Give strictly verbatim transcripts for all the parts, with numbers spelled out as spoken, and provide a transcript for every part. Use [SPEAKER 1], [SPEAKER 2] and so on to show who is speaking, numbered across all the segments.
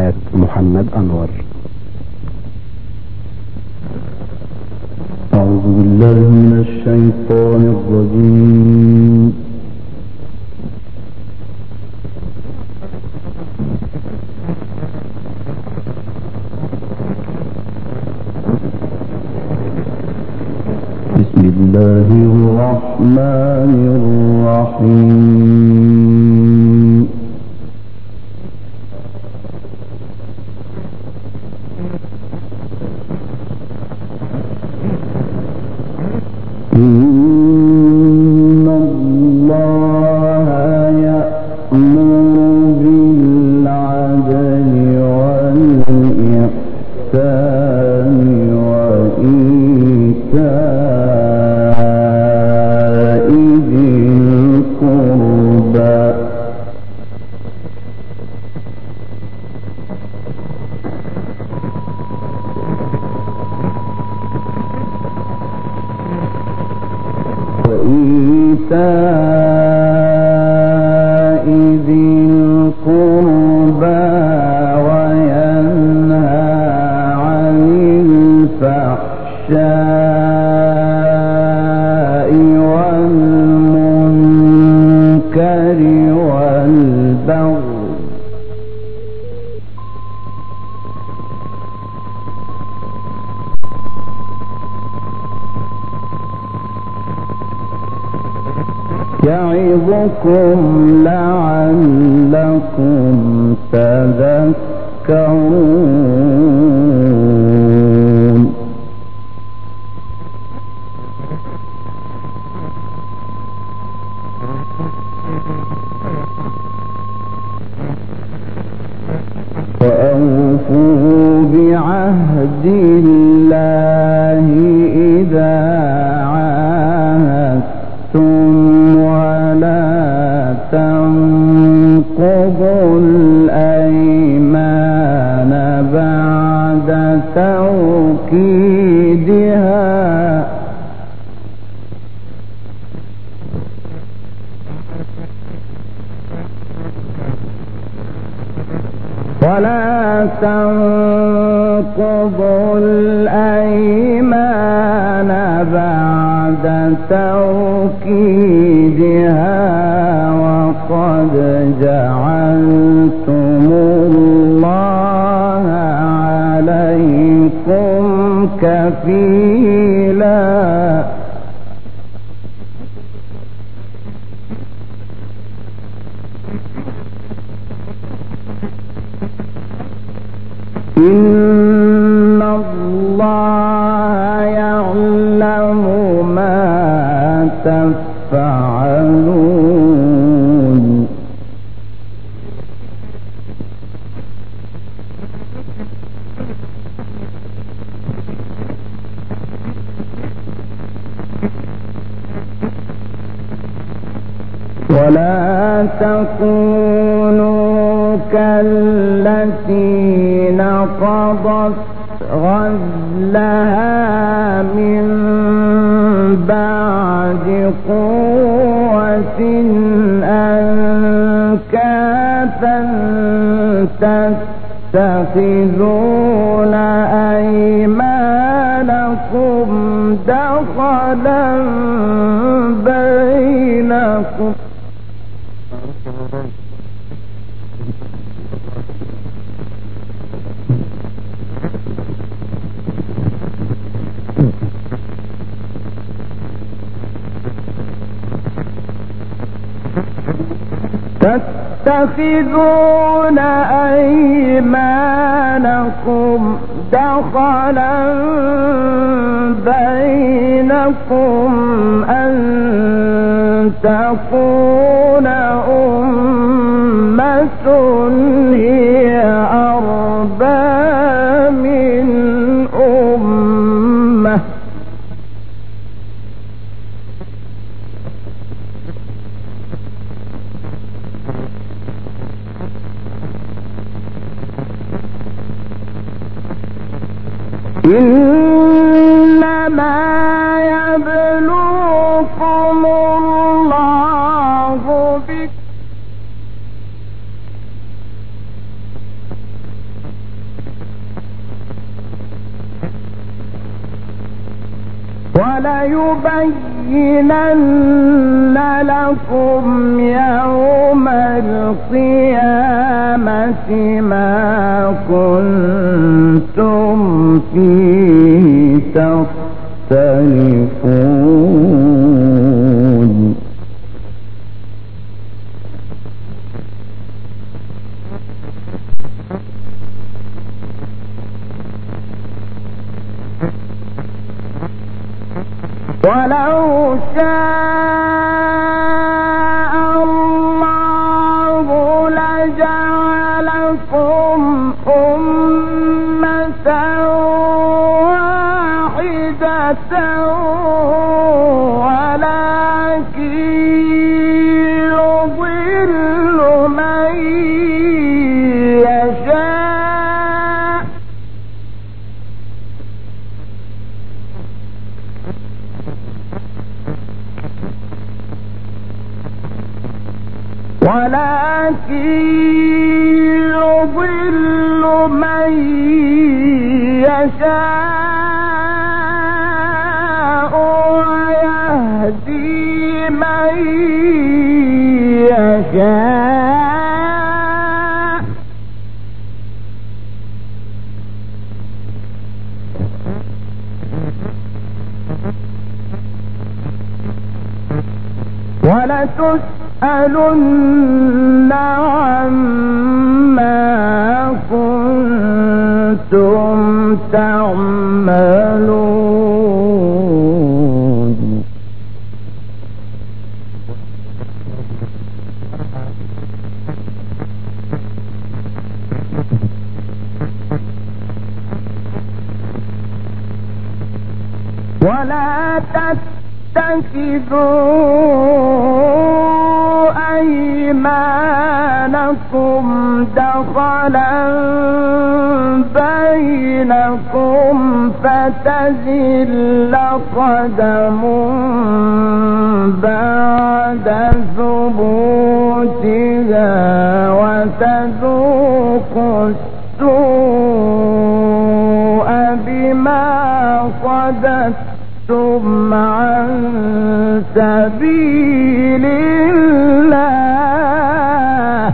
[SPEAKER 1] قناة محمد أنور.
[SPEAKER 2] أعوذ بالله من الشيطان الرجيم. بسم الله الرحمن الرحيم. إن الله يأمر بالعدل والإحسان وإيتاء ذي القربى وإيتاء ذي القربى وينهى عن الفحشاء والمنكر والبغي يعظكم لعلكم تذكرون. وأوفوا بعهد الله إذا عاهدتم ولا تنقضوا الأيمان بعد توكيدها ولا تنقضوا الأيمان بعد توكيدها وقد جعلتم الله عليكم كفيلا. إن الله يعلم ما تفعلون. ولا تكونوا كالتي نقضت غزلها من بعد قوة أنكاثا تتخذون أيمانكم دخلا بينكم تتخذون أيمانكم دخلا بينكم أن تكون أمة هي أربى من أمة إنما يبلوكم الله بك وليبينن لكم يوم القيامة ما كنتم فيه تختلفون ولو شاء الله لجعلكم أمة واحدة ولكن يضل من يشاء ولكن يضل من يشاء ويهدي من يشاء ولتسألن عما كنتم تعملون ولا تتخذوا أيمانكم دخلا بينكم فتزل قدم بعد ثبوتها وتذوقوا السوء بما صددتم عن سبيل الله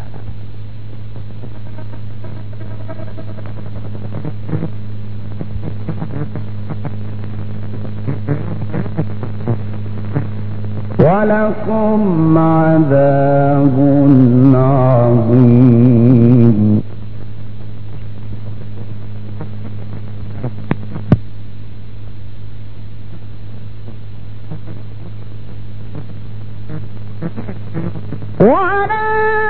[SPEAKER 2] ولكم عذاب عظيم ولا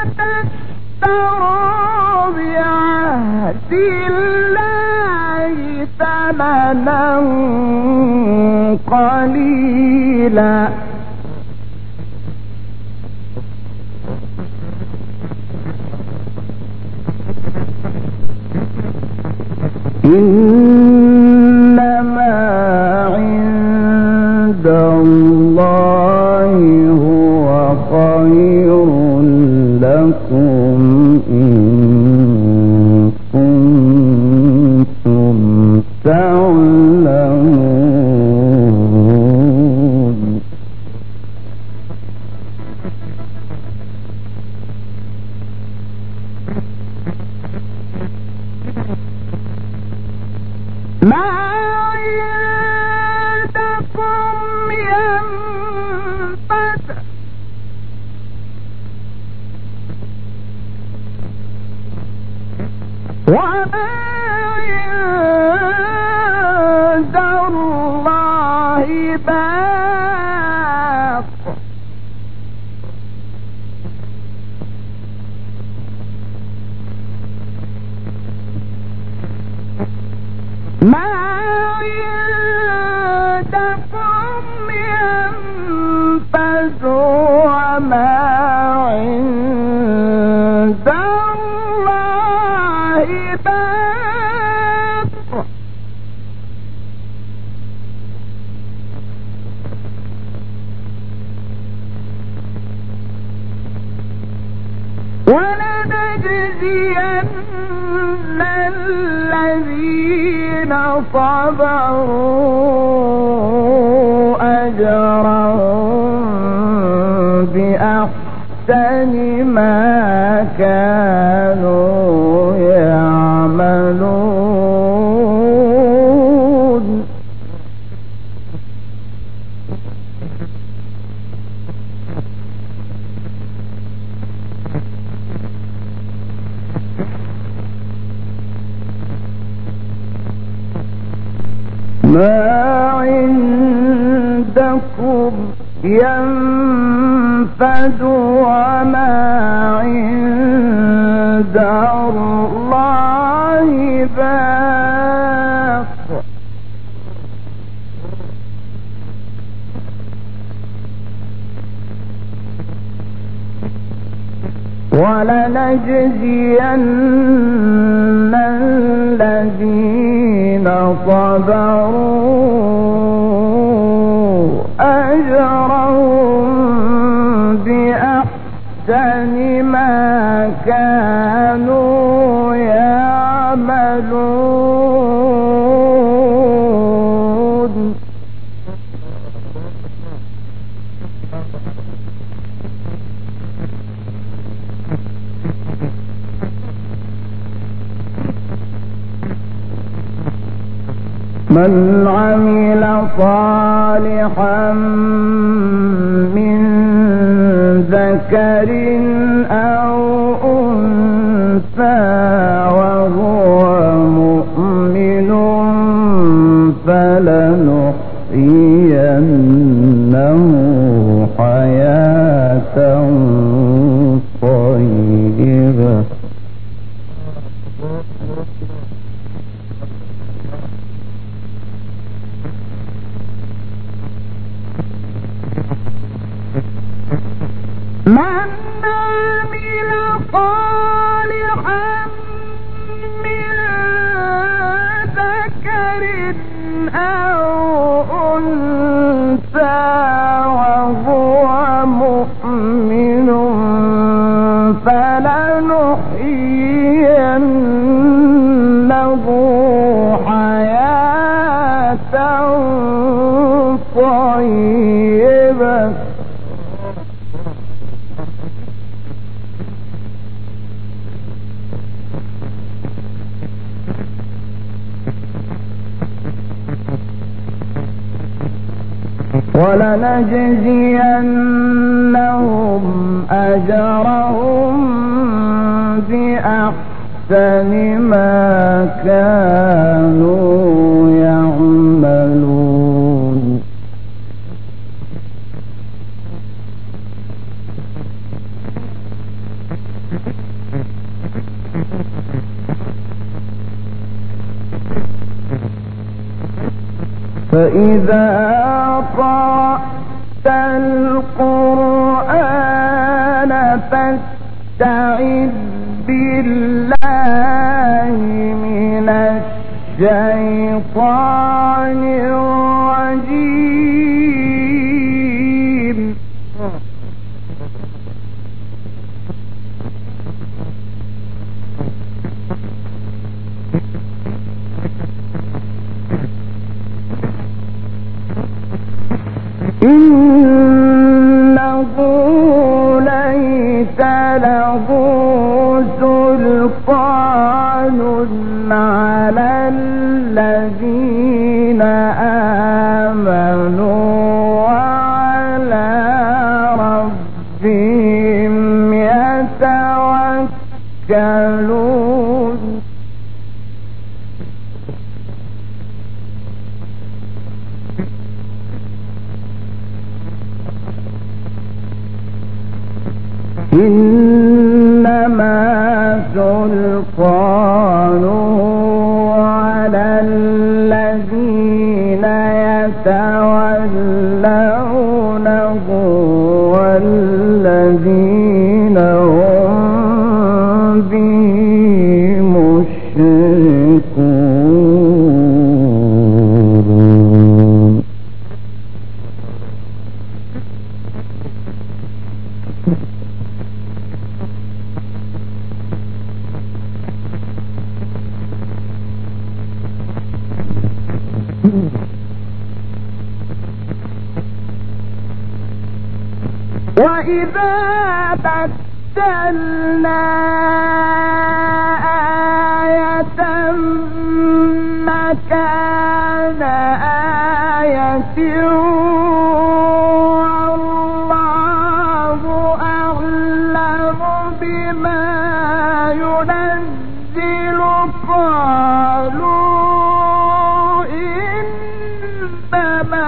[SPEAKER 2] تشتروا بعهد الله ثمنا قليلا إنما عند الله هو خير لكم إن كنتم تعلمون ما عندكم ينفد وما عند الله باق ما عندكم ينفد وما عند الله باق ولنجزين الذين صبروا بأحسن ما كانوا يعملون ما عندكم ينفد وما عند الله باق ولنجزين الذين صبروا أجرهم بأحسن ما كانوا يعملون من عمل صالحا من ذكر أو أنثى وهو مؤمن فلنحيينه حياة طيبة من عمل صالحا من ذكر أو أنثى وهو مؤمن فلنحيينه حياة طيبة ولنجزينهم أجرهم بأحسن ما كانوا يعملون فإذا قرأت القرآن فاستعذ بالله من الشيطان الرجيم إنه ليس له سلطان على الذين آمنوا وعلى ربهم يتوكلون إنما سلطانه على الذين يتولونه والذين هم به مشركون وإن وإذا بدلنا آية مكان آية والله أعلم بما ينزل قالوا إنما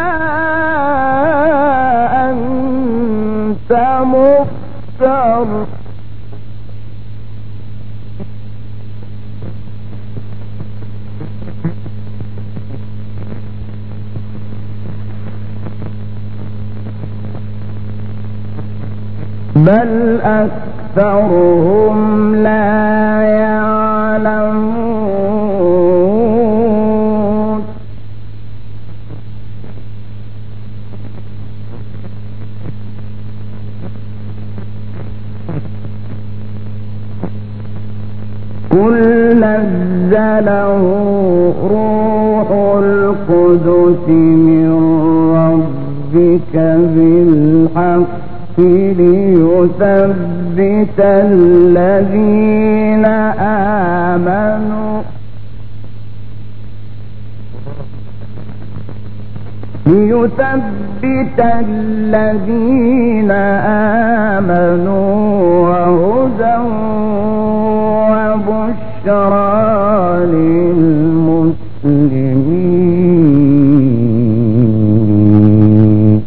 [SPEAKER 2] أنت مفتر بل أكثرهم لا يعلمون قل نزله روح القدس من ربك بالحق ليثبت الذين آمنوا ليثبت الذين آمنوا وهدى وبشرى للمسلمين.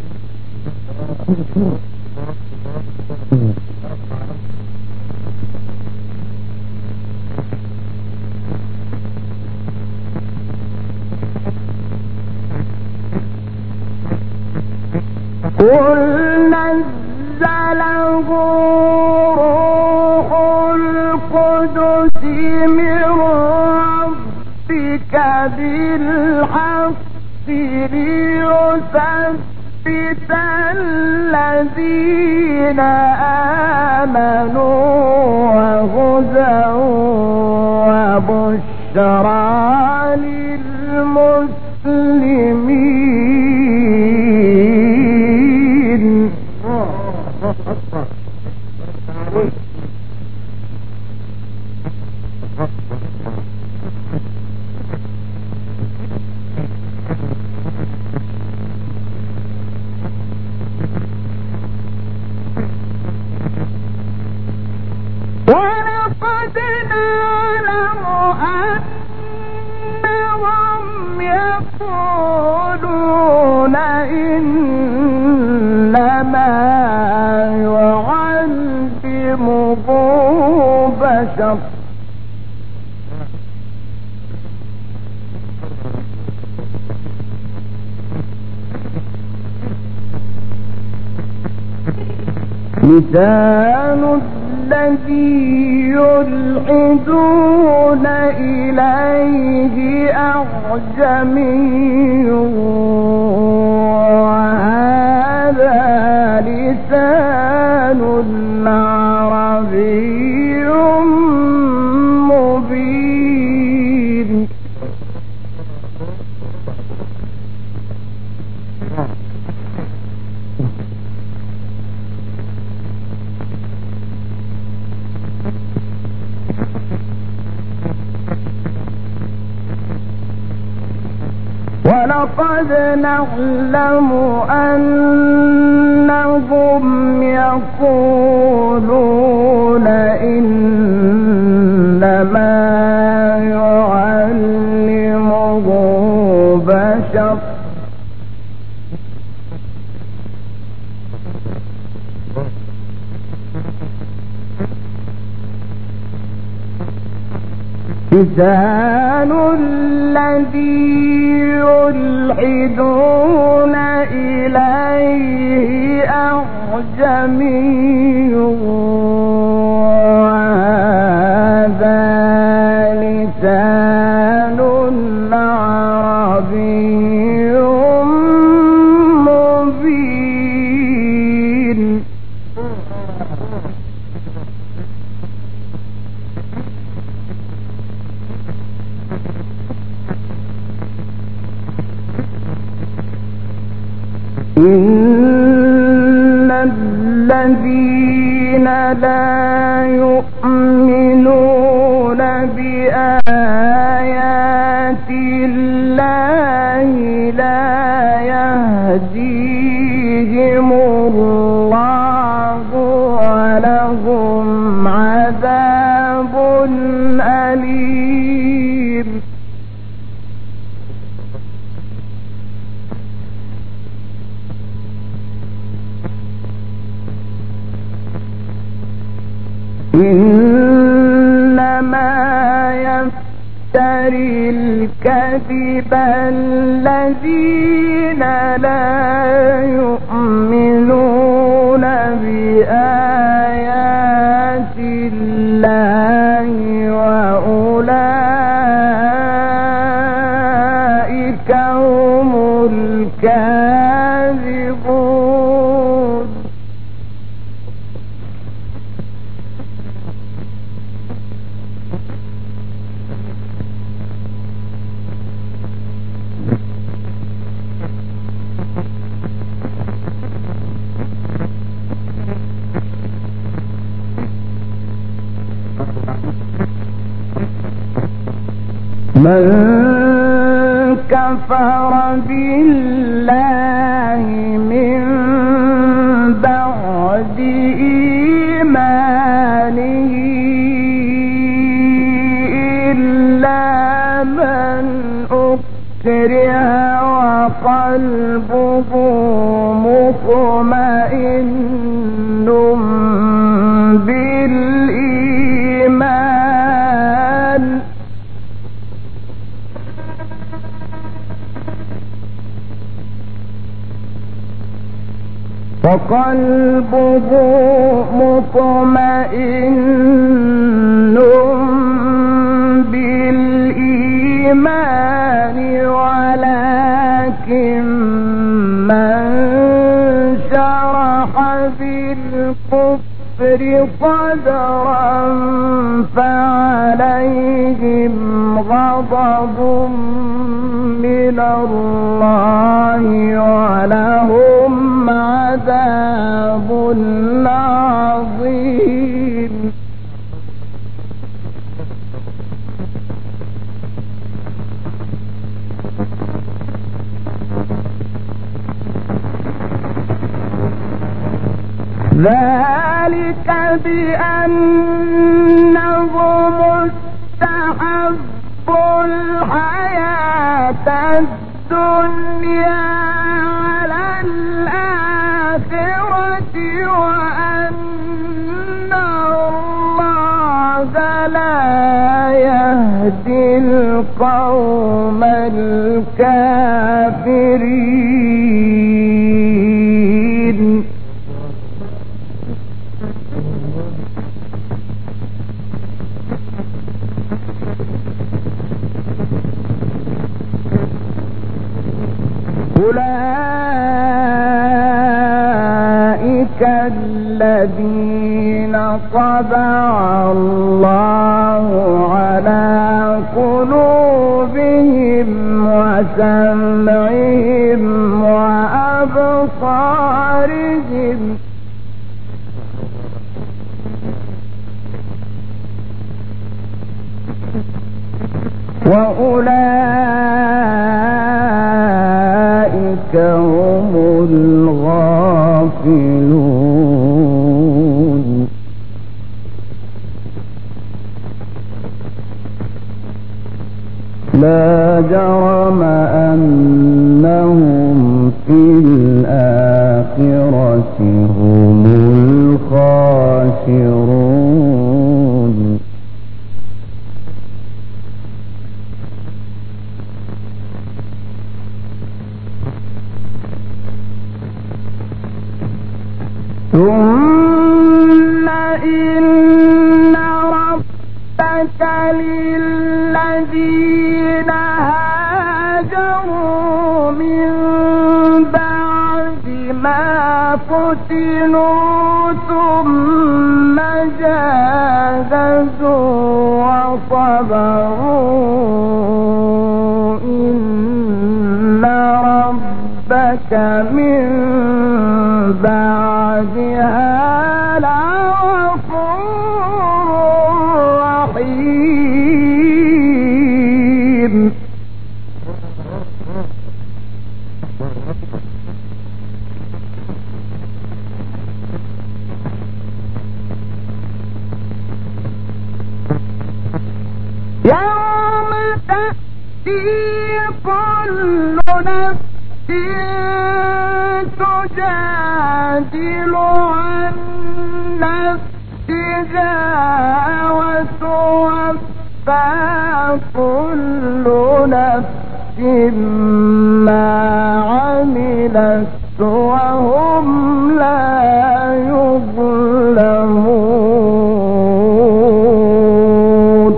[SPEAKER 2] قل نزله روح القدس من ربك بالحق ليثبت الذين آمنوا وهدى وبشرى للمسلمين. ولقد نعلم أنهم يقولون إنما يعلمه بشر لسان الذي يلحدون إليه أعجمي وهذا لسان عربي مبين. ولقد نعلم أنهم يقولون إنما يعلمه بشر لسان الذي يلحدون إليه أعجمي وهذا لسان عربي مبين. إن الذين لا يؤمنون بآيات الله لا يهديهم الله ولهم عذاب أليم. إنما يفتري الكذب الذين لا يؤمنون بآيات الله وأولئك هم الكاذبون. من كفر بالله من بعد إيمانه إلا من أكره وقلبه مطمئن بالإيمان وقلبه مطمئن بالإيمان ولكن من شرح بالكفر صدرا فعليهم غضب من الله ولهم عذاب عظيم. ذلك بأنهم استحبوا الحياة الدنيا على الآخرة وأن الله لا يهدي القوم الكافرين. أولئك الذين طبع الله على قلوبهم وسمعهم وأبصارهم وأولئك هم الغافلون. لا جرم أنهم في الآخرة هم الخاسرون. ثم إن ربك للذين هاجروا من بعد ما فتنوا ثم جاهدوا وصبروا إن ربك من بعدها يوم تأتي كل نفس تجادل عن نفسها وتوفى كل نفس ما عملت وهم لا يظلمون.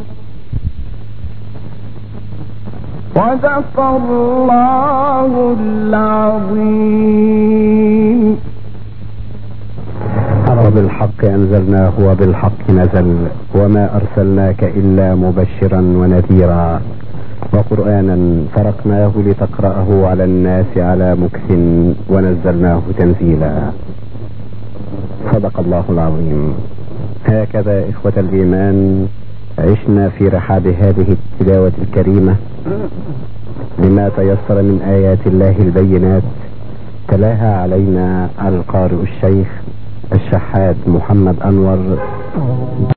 [SPEAKER 2] صدق الله العظيم.
[SPEAKER 1] وبالحق أنزلناه وبالحق نزل وما أرسلناك إلا مبشرا ونذيرا وقرآنا فرقناه لتقرأه على الناس على مكث ونزلناه تنزيلا. صدق الله العظيم. هكذا إخوة الإيمان عشنا في رحاب هذه التلاوة الكريمة لما تيسر من آيات الله البينات، تلاها علينا القارئ الشيخ الشحات محمد أنور